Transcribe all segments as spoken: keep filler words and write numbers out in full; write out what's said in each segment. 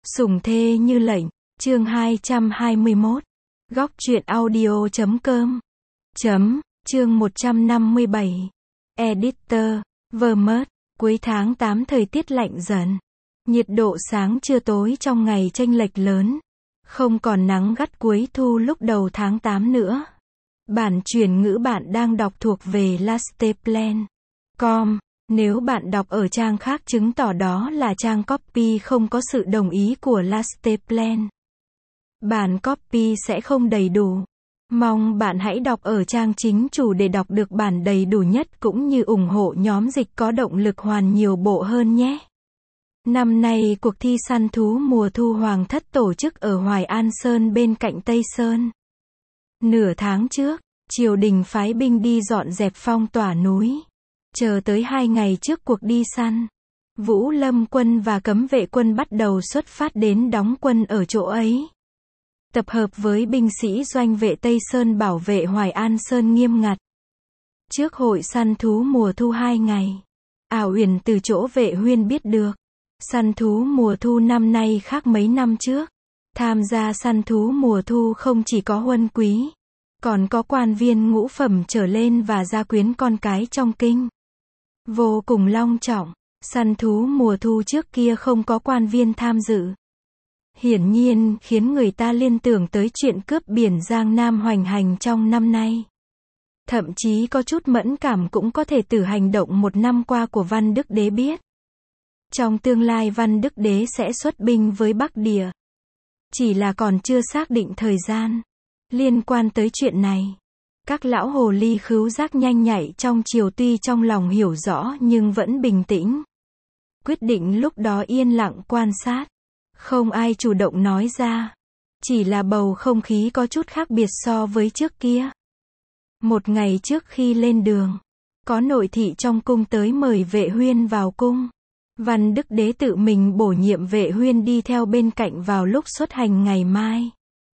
Sủng thê như lệnh, chương hai trăm hai mươi mốt. Góc truyện audio chấm com. Chấm, chương một trăm năm mươi bảy. Editor, Vermont, cuối tháng tám thời tiết lạnh dần. Nhiệt độ sáng trưa tối trong ngày chênh lệch lớn. Không còn nắng gắt cuối thu lúc đầu tháng tám nữa. Bản chuyển ngữ bạn đang đọc thuộc về lasteplan chấm com. Nếu bạn đọc ở trang khác chứng tỏ đó là trang copy không có sự đồng ý của lasteplan. Bản copy sẽ không đầy đủ. Mong bạn hãy đọc ở trang chính chủ để đọc được bản đầy đủ nhất cũng như ủng hộ nhóm dịch có động lực hoàn nhiều bộ hơn nhé. Năm nay cuộc thi săn thú mùa thu Hoàng Thất tổ chức ở Hoài An Sơn bên cạnh Tây Sơn. Nửa tháng trước, triều đình phái binh đi dọn dẹp phong tỏa núi. Chờ tới hai ngày trước cuộc đi săn, Vũ Lâm quân và cấm vệ quân bắt đầu xuất phát đến đóng quân ở chỗ ấy. Tập hợp với binh sĩ doanh vệ Tây Sơn bảo vệ Hoài An Sơn nghiêm ngặt. Trước hội săn thú mùa thu hai ngày, Ảo Uyển từ chỗ vệ huyên biết được, săn thú mùa thu năm nay khác mấy năm trước. Tham gia săn thú mùa thu không chỉ có huân quý, còn có quan viên ngũ phẩm trở lên và gia quyến con cái trong kinh. Vô cùng long trọng, săn thú mùa thu trước kia không có quan viên tham dự. Hiển nhiên khiến người ta liên tưởng tới chuyện cướp biển Giang Nam hoành hành trong năm nay. Thậm chí có chút mẫn cảm cũng có thể từ hành động một năm qua của Văn Đức Đế biết. Trong tương lai Văn Đức Đế sẽ xuất binh với Bắc Địa. Chỉ là còn chưa xác định thời gian. Liên quan tới chuyện này, các lão hồ ly khứu giác nhanh nhạy trong triều tuy trong lòng hiểu rõ nhưng vẫn bình tĩnh. Quyết định lúc đó yên lặng quan sát. Không ai chủ động nói ra. Chỉ là bầu không khí có chút khác biệt so với trước kia. Một ngày trước khi lên đường, có nội thị trong cung tới mời vệ huyên vào cung. Văn Đức Đế tự mình bổ nhiệm vệ huyên đi theo bên cạnh vào lúc xuất hành ngày mai.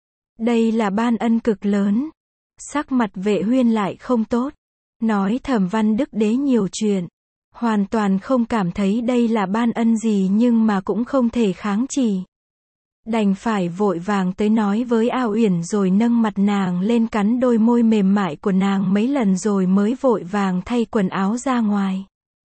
Đây là ban ân cực lớn. Sắc mặt vệ huyên lại không tốt. Nói thầm Văn Đức Đế nhiều chuyện. Hoàn toàn không cảm thấy đây là ban ân gì nhưng mà cũng không thể kháng chỉ. Đành phải vội vàng tới nói với Ảo Uyển rồi nâng mặt nàng lên cắn đôi môi mềm mại của nàng mấy lần rồi mới vội vàng thay quần áo ra ngoài.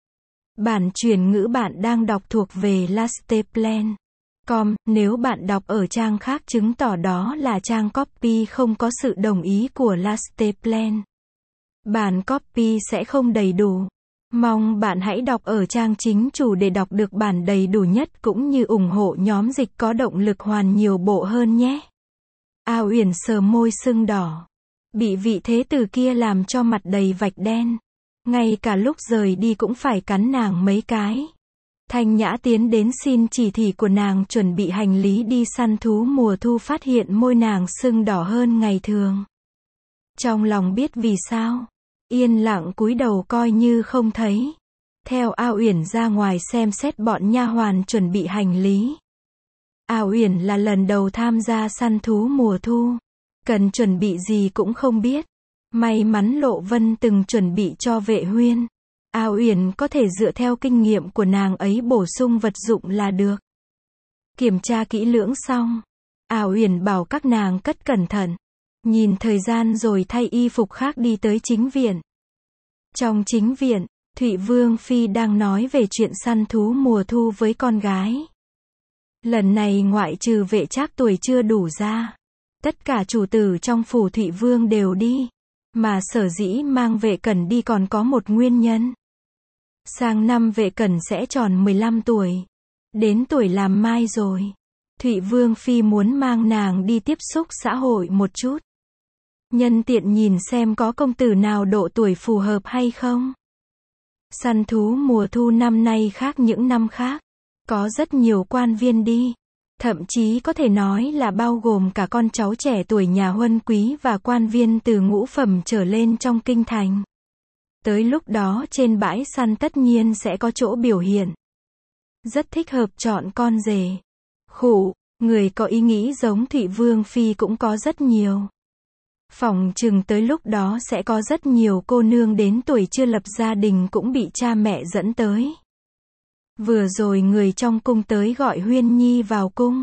Bản chuyển ngữ bạn đang đọc thuộc về lasteplan chấm com. Nếu bạn đọc ở trang khác chứng tỏ đó là trang copy không có sự đồng ý của lasteplan. Bản copy sẽ không đầy đủ. Mong bạn hãy đọc ở trang chính chủ để đọc được bản đầy đủ nhất cũng như ủng hộ nhóm dịch có động lực hoàn nhiều bộ hơn nhé. Ảo Uyển sờ môi sưng đỏ. Bị vị thế tử kia làm cho mặt đầy vạch đen. Ngay cả lúc rời đi cũng phải cắn nàng mấy cái. Thanh Nhã tiến đến xin chỉ thị của nàng chuẩn bị hành lý đi săn thú mùa thu phát hiện môi nàng sưng đỏ hơn ngày thường. Trong lòng biết vì sao. Yên lặng cúi đầu coi như không thấy. Theo Ảo Uyển ra ngoài xem xét bọn nha hoàn chuẩn bị hành lý. Ảo Uyển là lần đầu tham gia săn thú mùa thu. Cần chuẩn bị gì cũng không biết. May mắn Lộ Vân từng chuẩn bị cho vệ huyên. Ảo Uyển có thể dựa theo kinh nghiệm của nàng ấy bổ sung vật dụng là được. Kiểm tra kỹ lưỡng xong, Ảo Uyển bảo các nàng cất cẩn thận. Nhìn thời gian rồi thay y phục khác đi tới chính viện. Trong chính viện, Thụy Vương Phi đang nói về chuyện săn thú mùa thu với con gái. Lần này ngoại trừ vệ trác tuổi chưa đủ ra, tất cả chủ tử trong phủ Thụy Vương đều đi. Mà sở dĩ mang vệ cẩn đi còn có một nguyên nhân. Sang năm vệ cẩn sẽ tròn mười lăm tuổi. Đến tuổi làm mai rồi. Thụy Vương Phi muốn mang nàng đi tiếp xúc xã hội một chút. Nhân tiện nhìn xem có công tử nào độ tuổi phù hợp hay không. Săn thú mùa thu năm nay khác những năm khác. Có rất nhiều quan viên đi. Thậm chí có thể nói là bao gồm cả con cháu trẻ tuổi nhà huân quý và quan viên từ ngũ phẩm trở lên trong kinh thành. Tới lúc đó trên bãi săn tất nhiên sẽ có chỗ biểu hiện. Rất thích hợp chọn con rể. Khụ, người có ý nghĩ giống Thụy Vương Phi cũng có rất nhiều. Phỏng chừng tới lúc đó sẽ có rất nhiều cô nương đến tuổi chưa lập gia đình cũng bị cha mẹ dẫn tới. Vừa rồi người trong cung tới gọi Huyên Nhi vào cung.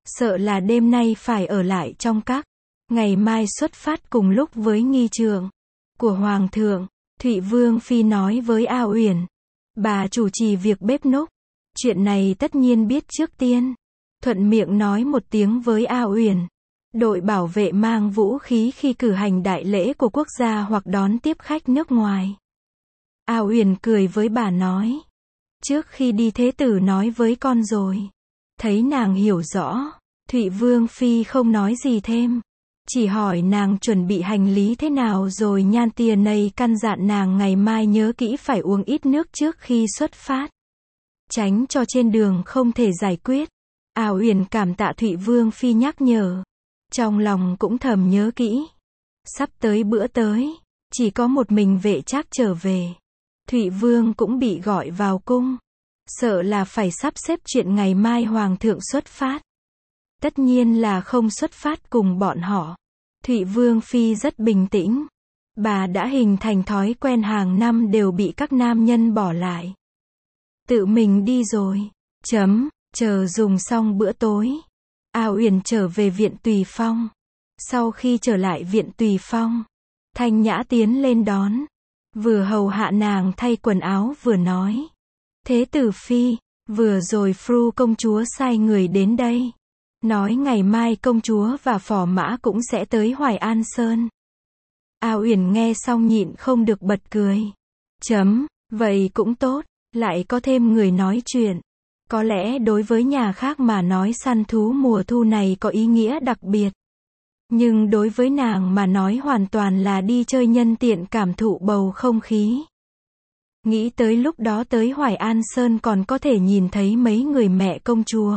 sợ là đêm nay phải ở lại trong các, ngày mai xuất phát cùng lúc với nghi trượng của Hoàng thượng. Thụy Vương Phi nói với A Uyển, bà chủ trì việc bếp núc, chuyện này tất nhiên biết trước tiên. Thuận miệng nói một tiếng với A Uyển, đội bảo vệ mang vũ khí khi cử hành đại lễ của quốc gia hoặc đón tiếp khách nước ngoài. A Uyển cười với bà nói, trước khi đi thế tử nói với con rồi. Thấy nàng hiểu rõ, Thụy Vương Phi không nói gì thêm, chỉ hỏi nàng chuẩn bị hành lý thế nào rồi nhan tia này căn dặn nàng ngày mai nhớ kỹ phải uống ít nước trước khi xuất phát, tránh cho trên đường không thể giải quyết. A Uyển cảm tạ Thụy Vương Phi nhắc nhở, trong lòng cũng thầm nhớ kỹ. Sắp tới bữa tới, chỉ có một mình Vệ Trác trở về. Thụy Vương cũng bị gọi vào cung, sợ là phải sắp xếp chuyện ngày mai Hoàng thượng xuất phát. Tất nhiên là không xuất phát cùng bọn họ. Thụy Vương Phi rất bình tĩnh. Bà đã hình thành thói quen hàng năm đều bị các nam nhân bỏ lại. Tự mình đi rồi. Chấm, chờ dùng xong bữa tối. A Uyển trở về viện Tùy Phong. Sau khi trở lại viện Tùy Phong, Thanh Nhã tiến lên đón. Vừa hầu hạ nàng thay quần áo vừa nói. Thế tử Phi, vừa rồi Fru công chúa sai người đến đây. Nói ngày mai công chúa và phò mã cũng sẽ tới Hoài An Sơn. A Uyển nghe xong nhịn không được bật cười. Chấm, vậy cũng tốt, lại có thêm người nói chuyện. Có lẽ đối với nhà khác mà nói săn thú mùa thu này có ý nghĩa đặc biệt. Nhưng đối với nàng mà nói hoàn toàn là đi chơi nhân tiện cảm thụ bầu không khí. Nghĩ tới lúc đó tới Hoài An Sơn còn có thể nhìn thấy mấy người mẹ công chúa.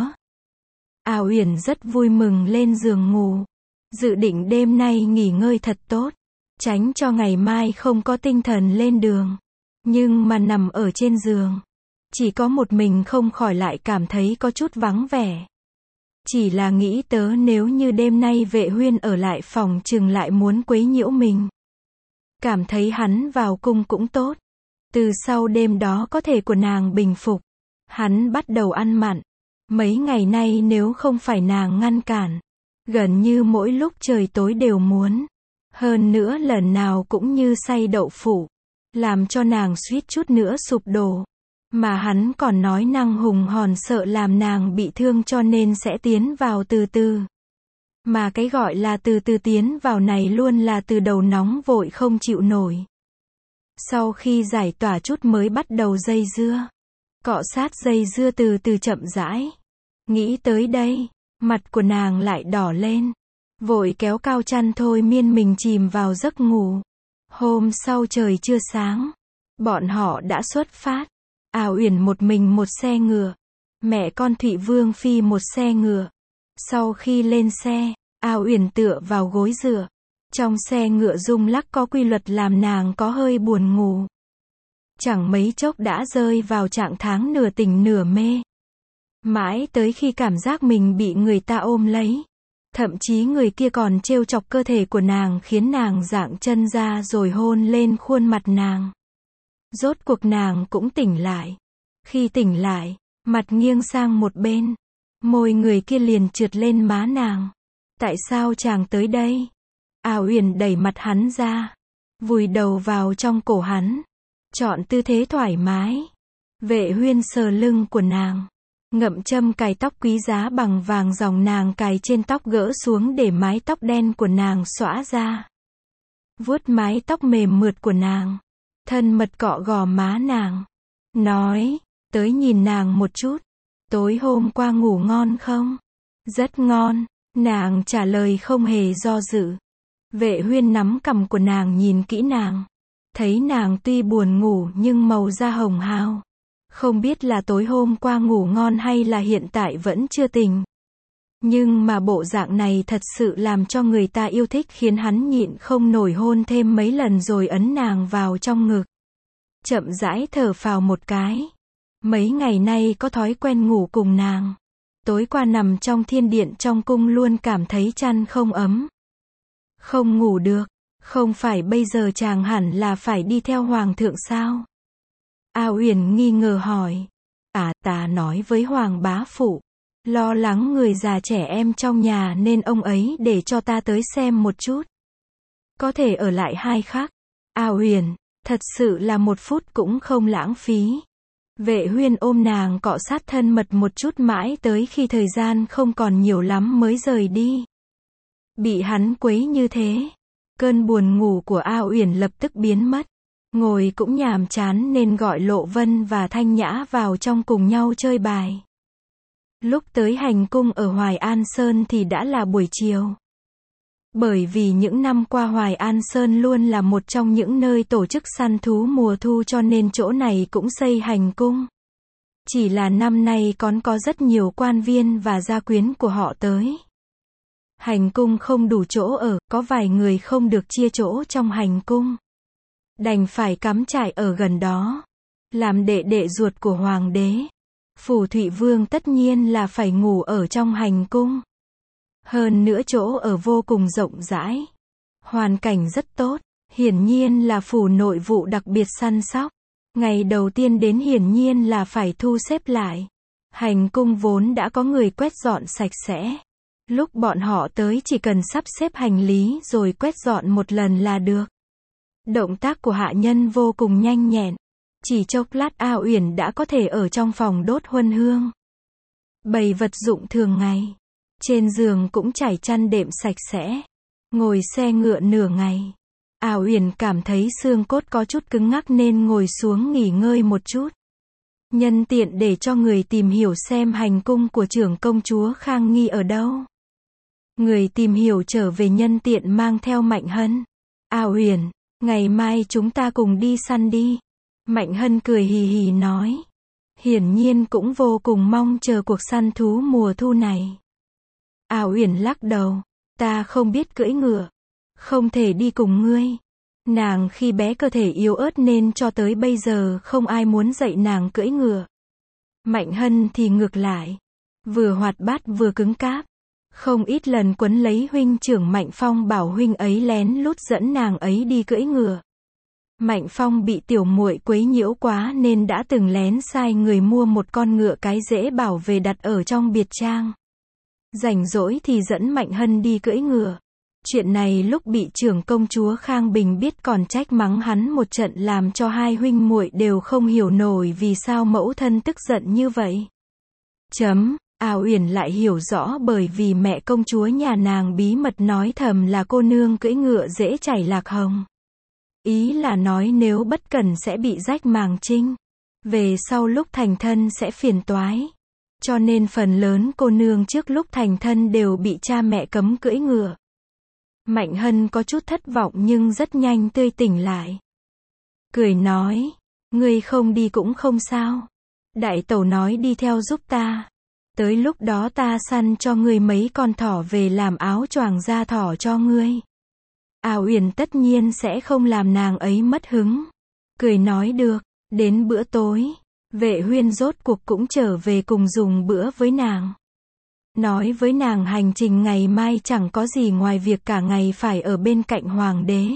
A Uyển rất vui mừng lên giường ngủ. Dự định đêm nay nghỉ ngơi thật tốt, tránh cho ngày mai không có tinh thần lên đường. Nhưng mà nằm ở trên giường, chỉ có một mình không khỏi lại cảm thấy có chút vắng vẻ. Chỉ là nghĩ tớ nếu như đêm nay Vệ Huyên ở lại phòng chừng lại muốn quấy nhiễu mình. Cảm thấy hắn vào cung cũng tốt. Từ sau đêm đó có thể của nàng bình phục, hắn bắt đầu ăn mặn. Mấy ngày nay nếu không phải nàng ngăn cản, gần như mỗi lúc trời tối đều muốn. Hơn nữa lần nào cũng như xay đậu phụ, làm cho nàng suýt chút nữa sụp đổ. Mà hắn còn nói năng hùng hồn sợ làm nàng bị thương cho nên sẽ tiến vào từ từ. Mà cái gọi là từ từ tiến vào này luôn là từ đầu nóng vội không chịu nổi. Sau khi giải tỏa chút mới bắt đầu dây dưa. Cọ sát dây dưa từ từ chậm rãi. Nghĩ tới đây, mặt của nàng lại đỏ lên. Vội kéo cao chăn thôi miên mình chìm vào giấc ngủ. Hôm sau trời chưa sáng, bọn họ đã xuất phát. A Uyển một mình một xe ngựa, mẹ con Thụy Vương Phi một xe ngựa. Sau khi lên xe, A Uyển tựa vào gối dựa. Trong xe ngựa rung lắc có quy luật làm nàng có hơi buồn ngủ. Chẳng mấy chốc đã rơi vào trạng thái nửa tỉnh nửa mê. Mãi tới khi cảm giác mình bị người ta ôm lấy. Thậm chí người kia còn trêu chọc cơ thể của nàng khiến nàng dạng chân ra rồi hôn lên khuôn mặt nàng. Rốt cuộc nàng cũng tỉnh lại. Khi tỉnh lại, mặt nghiêng sang một bên. Môi người kia liền trượt lên má nàng. Tại sao chàng tới đây? A Uyển đẩy mặt hắn ra, vùi đầu vào trong cổ hắn, chọn tư thế thoải mái. Vệ Huyên sờ lưng của nàng, ngậm châm cài tóc quý giá bằng vàng dòng nàng cài trên tóc gỡ xuống để mái tóc đen của nàng xõa ra. Vuốt mái tóc mềm mượt của nàng, thân mật cọ gò má nàng, nói, tới nhìn nàng một chút, tối hôm qua ngủ ngon không? Rất ngon, nàng trả lời không hề do dự. Vệ Huyên nắm cằm của nàng nhìn kỹ nàng, thấy nàng tuy buồn ngủ nhưng màu da hồng hào. Không biết là tối hôm qua ngủ ngon hay là hiện tại vẫn chưa tỉnh. Nhưng mà bộ dạng này thật sự làm cho người ta yêu thích khiến hắn nhịn không nổi hôn thêm mấy lần rồi ấn nàng vào trong ngực. Chậm rãi thở phào một cái. Mấy ngày nay có thói quen ngủ cùng nàng. Tối qua nằm trong thiên điện trong cung luôn cảm thấy chăn không ấm. Không ngủ được, không phải bây giờ chàng hẳn là phải đi theo hoàng thượng sao? A Uyển nghi ngờ hỏi. À, ta nói với hoàng bá phụ, Lo lắng người già trẻ em trong nhà nên ông ấy để cho ta tới xem một chút. Có thể ở lại hai khắc. A Uyển, thật sự là một phút cũng không lãng phí. Vệ Huyên ôm nàng cọ sát thân mật một chút mãi tới khi thời gian không còn nhiều lắm mới rời đi. Bị hắn quấy như thế, cơn buồn ngủ của A Uyển lập tức biến mất. Ngồi cũng nhàm chán nên gọi Lộ Vân và Thanh Nhã vào trong cùng nhau chơi bài. Lúc tới hành cung ở Hoài An Sơn thì đã là buổi chiều. Bởi vì những năm qua Hoài An Sơn luôn là một trong những nơi tổ chức săn thú mùa thu cho nên chỗ này cũng xây hành cung. Chỉ là năm nay còn có rất nhiều quan viên và gia quyến của họ tới. Hành cung không đủ chỗ ở, có vài người không được chia chỗ trong hành cung. Đành phải cắm trại ở gần đó. Làm đệ đệ ruột của hoàng đế. Phù Thụy Vương tất nhiên là phải ngủ ở trong hành cung. Hơn nữa chỗ ở vô cùng rộng rãi. Hoàn cảnh rất tốt. Hiển nhiên là phủ nội vụ đặc biệt săn sóc. Ngày đầu tiên đến hiển nhiên là phải thu xếp lại. Hành cung vốn đã có người quét dọn sạch sẽ. Lúc bọn họ tới chỉ cần sắp xếp hành lý rồi quét dọn một lần là được. Động tác của hạ nhân vô cùng nhanh nhẹn. Chỉ chốc lát A Uyển đã có thể ở trong phòng đốt huân hương. Bày vật dụng thường ngày. Trên giường cũng trải chăn đệm sạch sẽ. Ngồi xe ngựa nửa ngày. A Uyển cảm thấy xương cốt có chút cứng ngắc nên ngồi xuống nghỉ ngơi một chút. Nhân tiện để cho người tìm hiểu xem hành cung của trưởng công chúa Khang Nghi ở đâu. Người tìm hiểu trở về nhân tiện mang theo Mạnh Hân. A Uyển, ngày mai chúng ta cùng đi săn đi. Mạnh Hân cười hì hì nói. Hiển nhiên cũng vô cùng mong chờ cuộc săn thú mùa thu này. A Uyển lắc đầu. Ta không biết cưỡi ngựa. Không thể đi cùng ngươi. Nàng khi bé cơ thể yếu ớt nên cho tới bây giờ không ai muốn dạy nàng cưỡi ngựa. Mạnh Hân thì ngược lại. Vừa hoạt bát vừa cứng cáp. Không ít lần quấn lấy huynh trưởng Mạnh Phong bảo huynh ấy lén lút dẫn nàng ấy đi cưỡi ngựa. Mạnh Phong bị tiểu muội quấy nhiễu quá nên đã từng lén sai người mua một con ngựa cái dễ bảo về đặt ở trong biệt trang. Rảnh rỗi thì dẫn Mạnh Hân đi cưỡi ngựa. Chuyện này lúc bị trưởng công chúa Khang Bình biết còn trách mắng hắn một trận làm cho hai huynh muội đều không hiểu nổi vì sao mẫu thân tức giận như vậy. Chấm, A Uyển lại hiểu rõ bởi vì mẹ công chúa nhà nàng bí mật nói thầm là cô nương cưỡi ngựa dễ chảy lạc hồng. Ý là nói nếu bất cẩn sẽ bị rách màng trinh. Về sau lúc thành thân sẽ phiền toái. Cho nên phần lớn cô nương trước lúc thành thân đều bị cha mẹ cấm cưỡi ngựa. Mạnh Hân có chút thất vọng nhưng rất nhanh tươi tỉnh lại. Cười nói, ngươi không đi cũng không sao. Đại tẩu nói đi theo giúp ta. Tới lúc đó ta săn cho ngươi mấy con thỏ về làm áo choàng da thỏ cho ngươi. A Uyển tất nhiên sẽ không làm nàng ấy mất hứng. Cười nói được, đến bữa tối. Vệ Huyên rốt cuộc cũng trở về cùng dùng bữa với nàng. Nói với nàng hành trình ngày mai chẳng có gì ngoài việc cả ngày phải ở bên cạnh hoàng đế.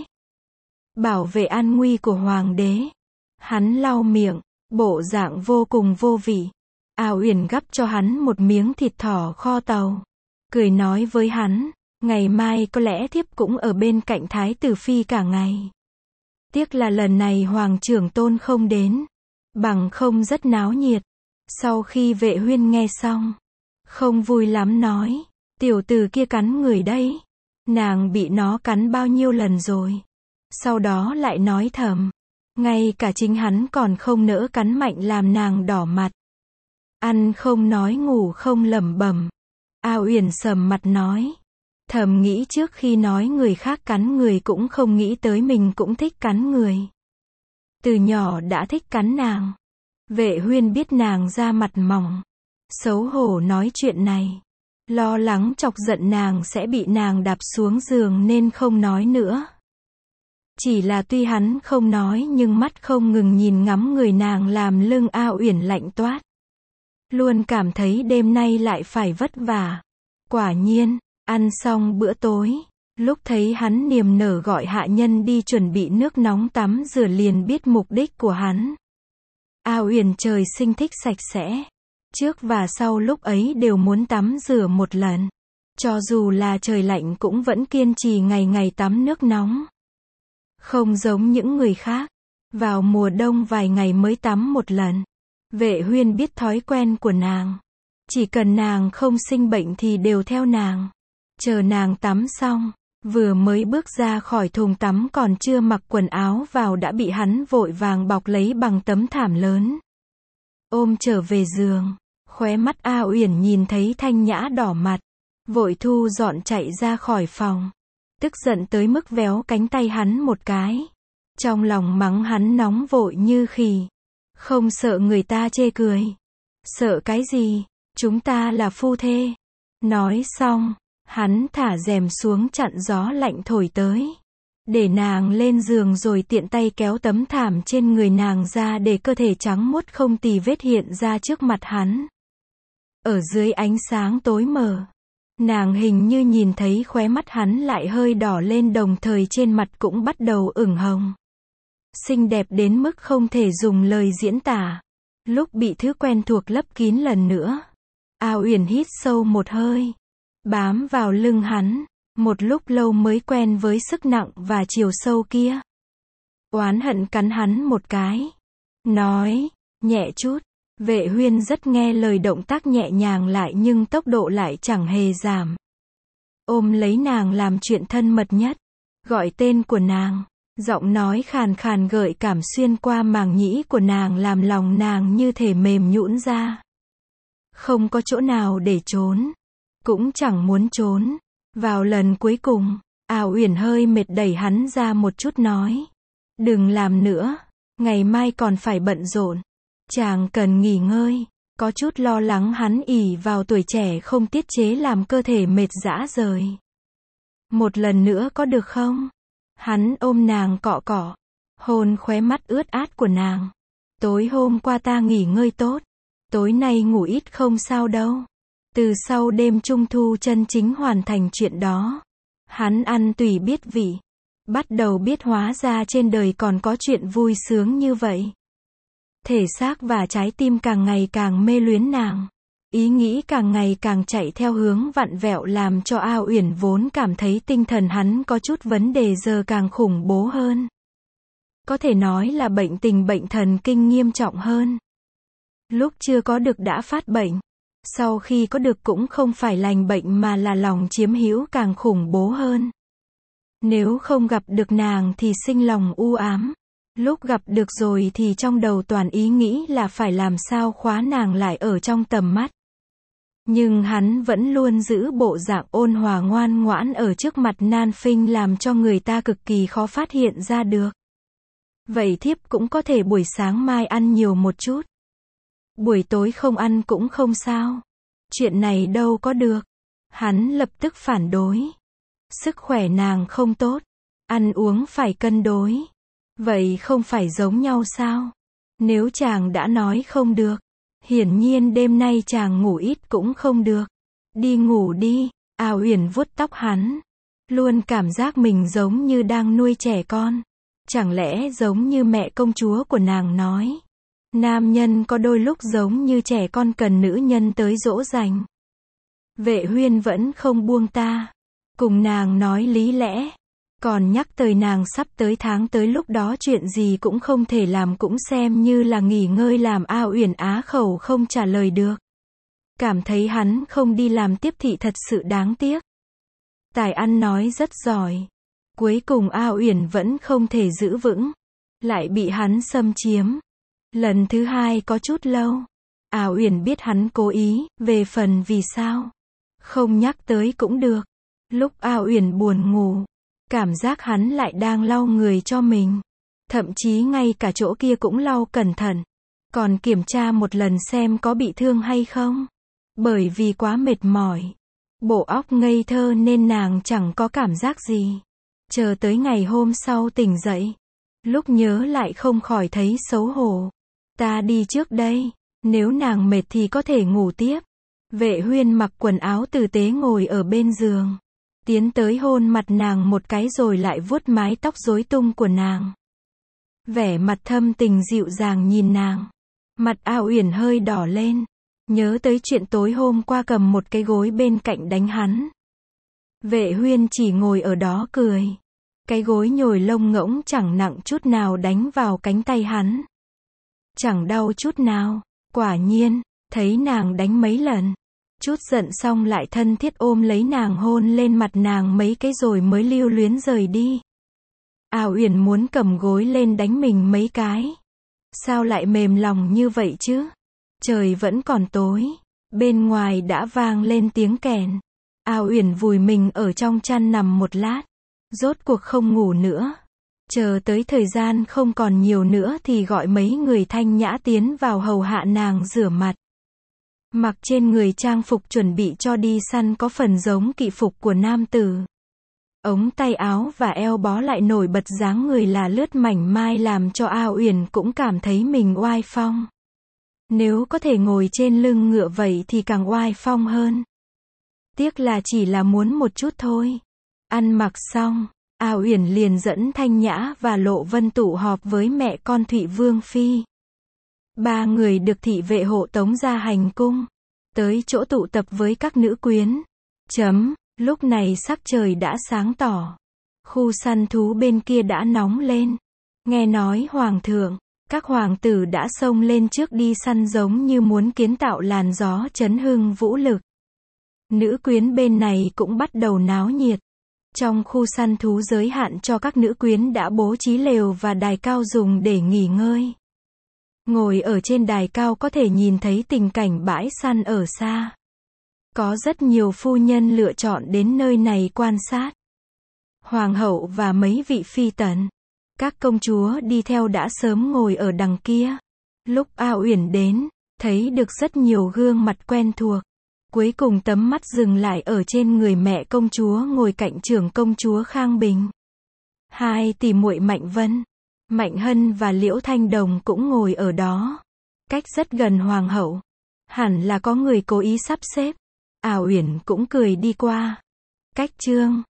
Bảo vệ an nguy của hoàng đế. Hắn lau miệng, bộ dạng vô cùng vô vị. A Uyển gắp cho hắn một miếng thịt thỏ kho tàu. Cười nói với hắn, ngày mai có lẽ thiếp cũng ở bên cạnh Thái tử Phi cả ngày. Tiếc là lần này Hoàng trưởng tôn không đến. Bằng không rất náo nhiệt. Sau khi Vệ Huyên nghe xong, không vui lắm nói, tiểu tử kia cắn người đấy. Nàng bị nó cắn bao nhiêu lần rồi. Sau đó lại nói thầm, ngay cả chính hắn còn không nỡ cắn mạnh làm nàng đỏ mặt. Ăn không nói ngủ không lẩm bẩm. A Uyển sầm mặt nói, thầm nghĩ trước khi nói người khác cắn người cũng không nghĩ tới mình cũng thích cắn người. Từ nhỏ đã thích cắn nàng. Vệ Huyên biết nàng da mặt mỏng, xấu hổ nói chuyện này, lo lắng chọc giận nàng sẽ bị nàng đạp xuống giường nên không nói nữa. Chỉ là tuy hắn không nói nhưng mắt không ngừng nhìn ngắm người nàng làm lưng A Uyển lạnh toát. Luôn cảm thấy đêm nay lại phải vất vả. Quả nhiên, ăn xong bữa tối, lúc thấy hắn niềm nở gọi hạ nhân đi chuẩn bị nước nóng tắm rửa liền biết mục đích của hắn. A Uyển trời sinh thích sạch sẽ. Trước và sau lúc ấy đều muốn tắm rửa một lần. Cho dù là trời lạnh cũng vẫn kiên trì ngày ngày tắm nước nóng. Không giống những người khác. Vào mùa đông vài ngày mới tắm một lần. Vệ Huyên biết thói quen của nàng. Chỉ cần nàng không sinh bệnh thì đều theo nàng. Chờ nàng tắm xong, vừa mới bước ra khỏi thùng tắm còn chưa mặc quần áo vào đã bị hắn vội vàng bọc lấy bằng tấm thảm lớn. Ôm trở về giường, khóe mắt A Uyển nhìn thấy Thanh Nhã đỏ mặt, vội thu dọn chạy ra khỏi phòng. Tức giận tới mức véo cánh tay hắn một cái. Trong lòng mắng hắn nóng vội như khỉ. Không sợ người ta chê cười. Sợ cái gì, chúng ta là phu thê. Nói xong, hắn thả rèm xuống chặn gió lạnh thổi tới. Để nàng lên giường rồi tiện tay kéo tấm thảm trên người nàng ra để cơ thể trắng muốt không tì vết hiện ra trước mặt hắn. Ở dưới ánh sáng tối mờ, nàng hình như nhìn thấy khóe mắt hắn lại hơi đỏ lên đồng thời trên mặt cũng bắt đầu ửng hồng. Xinh đẹp đến mức không thể dùng lời diễn tả. Lúc bị thứ quen thuộc lấp kín lần nữa, A Uyển hít sâu một hơi, bám vào lưng hắn, một lúc lâu mới quen với sức nặng và chiều sâu kia. Oán hận cắn hắn một cái, nói, nhẹ chút. Vệ Huyên rất nghe lời, động tác nhẹ nhàng lại nhưng tốc độ lại chẳng hề giảm. Ôm lấy nàng làm chuyện thân mật nhất, gọi tên của nàng, giọng nói khàn khàn gợi cảm xuyên qua màng nhĩ của nàng làm lòng nàng như thể mềm nhũn ra. Không có chỗ nào để trốn, cũng chẳng muốn trốn. Vào lần cuối cùng, A Uyển hơi mệt đẩy hắn ra một chút nói, đừng làm nữa, ngày mai còn phải bận rộn. Chàng cần nghỉ ngơi. Có chút lo lắng hắn ỷ vào tuổi trẻ không tiết chế làm cơ thể mệt rã rời. Một lần nữa có được không? Hắn ôm nàng cọ cọ, hôn khóe mắt ướt át của nàng. Tối hôm qua ta nghỉ ngơi tốt, tối nay ngủ ít không sao đâu. Từ sau đêm trung thu chân chính hoàn thành chuyện đó, hắn ăn tùy biết vị, bắt đầu biết hóa ra trên đời còn có chuyện vui sướng như vậy. Thể xác và trái tim càng ngày càng mê luyến nàng. Ý nghĩ càng ngày càng chạy theo hướng vặn vẹo làm cho A Uyển vốn cảm thấy tinh thần hắn có chút vấn đề giờ càng khủng bố hơn. Có thể nói là bệnh tình bệnh thần kinh nghiêm trọng hơn. Lúc chưa có được đã phát bệnh. Sau khi có được cũng không phải lành bệnh mà là lòng chiếm hữu càng khủng bố hơn. Nếu không gặp được nàng thì sinh lòng u ám. Lúc gặp được rồi thì trong đầu toàn ý nghĩ là phải làm sao khóa nàng lại ở trong tầm mắt. Nhưng hắn vẫn luôn giữ bộ dạng ôn hòa ngoan ngoãn ở trước mặt nan phinh làm cho người ta cực kỳ khó phát hiện ra được. Vậy thiếp cũng có thể buổi sáng mai ăn nhiều một chút. Buổi tối không ăn cũng không sao. Chuyện này đâu có được. Hắn lập tức phản đối. Sức khỏe nàng không tốt. Ăn uống phải cân đối. Vậy không phải giống nhau sao? Nếu chàng đã nói không được, hiển nhiên đêm nay chàng ngủ ít cũng không được. Đi ngủ đi. A Uyển vuốt tóc hắn. Luôn cảm giác mình giống như đang nuôi trẻ con. Chẳng lẽ giống như mẹ công chúa của nàng nói. Nam nhân có đôi lúc giống như trẻ con cần nữ nhân tới dỗ dành. Vệ Huyên vẫn không buông ta. Cùng nàng nói lý lẽ. Còn nhắc tới nàng sắp tới tháng tới lúc đó chuyện gì cũng không thể làm cũng xem như là nghỉ ngơi làm A Uyển á khẩu không trả lời được. Cảm thấy hắn không đi làm tiếp thị thật sự đáng tiếc. Tài ăn nói rất giỏi. Cuối cùng A Uyển vẫn không thể giữ vững. Lại bị hắn xâm chiếm. Lần thứ hai có chút lâu. A Uyển biết hắn cố ý, về phần vì sao. Không nhắc tới cũng được. Lúc A Uyển buồn ngủ. Cảm giác hắn lại đang lau người cho mình. Thậm chí ngay cả chỗ kia cũng lau cẩn thận. Còn kiểm tra một lần xem có bị thương hay không. Bởi vì quá mệt mỏi. Bộ óc ngây thơ nên nàng chẳng có cảm giác gì. Chờ tới ngày hôm sau tỉnh dậy. Lúc nhớ lại không khỏi thấy xấu hổ. Ta đi trước đây. Nếu nàng mệt thì có thể ngủ tiếp. Vệ Huyên mặc quần áo tử tế ngồi ở bên giường. Tiến tới hôn mặt nàng một cái rồi lại vuốt mái tóc rối tung của nàng. Vẻ mặt thâm tình dịu dàng nhìn nàng. Mặt A Uyển hơi đỏ lên. Nhớ tới chuyện tối hôm qua cầm một cái gối bên cạnh đánh hắn. Vệ Huyên chỉ ngồi ở đó cười. Cái gối nhồi lông ngỗng chẳng nặng chút nào đánh vào cánh tay hắn. Chẳng đau chút nào. Quả nhiên, thấy nàng đánh mấy lần. Chút giận xong lại thân thiết ôm lấy nàng hôn lên mặt nàng mấy cái rồi mới lưu luyến rời đi. A Uyển muốn cầm gối lên đánh mình mấy cái. Sao lại mềm lòng như vậy chứ? Trời vẫn còn tối. Bên ngoài đã vang lên tiếng kèn. A Uyển vùi mình ở trong chăn nằm một lát. Rốt cuộc không ngủ nữa. Chờ tới thời gian không còn nhiều nữa thì gọi mấy người thanh nhã tiến vào hầu hạ nàng rửa mặt. Mặc trên người trang phục chuẩn bị cho đi săn có phần giống kỵ phục của nam tử. Ống tay áo và eo bó lại nổi bật dáng người là lướt mảnh mai làm cho A Uyển cũng cảm thấy mình oai phong. Nếu có thể ngồi trên lưng ngựa vậy thì càng oai phong hơn. Tiếc là chỉ là muốn một chút thôi. Ăn mặc xong, A Uyển liền dẫn Thanh Nhã và Lộ Vân tụ họp với mẹ con Thụy Vương Phi. Ba người được thị vệ hộ tống ra hành cung, tới chỗ tụ tập với các nữ quyến. Chấm, lúc này sắc trời đã sáng tỏ. Khu săn thú bên kia đã nóng lên. Nghe nói hoàng thượng, các hoàng tử đã xông lên trước đi săn giống như muốn kiến tạo làn gió chấn hưng vũ lực. Nữ quyến bên này cũng bắt đầu náo nhiệt. Trong khu săn thú giới hạn cho các nữ quyến đã bố trí lều và đài cao dùng để nghỉ ngơi. Ngồi ở trên đài cao có thể nhìn thấy tình cảnh bãi săn ở xa. Có rất nhiều phu nhân lựa chọn đến nơi này quan sát. Hoàng hậu và mấy vị phi tần, các công chúa đi theo đã sớm ngồi ở đằng kia. Lúc A Uyển đến, thấy được rất nhiều gương mặt quen thuộc. Cuối cùng tấm mắt dừng lại ở trên người mẹ công chúa ngồi cạnh trưởng công chúa Khang Bình. Hai tỷ muội Mạnh Vân, Mạnh Hân và Liễu Thanh Đồng cũng ngồi ở đó. Cách rất gần hoàng hậu. Hẳn là có người cố ý sắp xếp. A Uyển cũng cười đi qua. Cách Trương,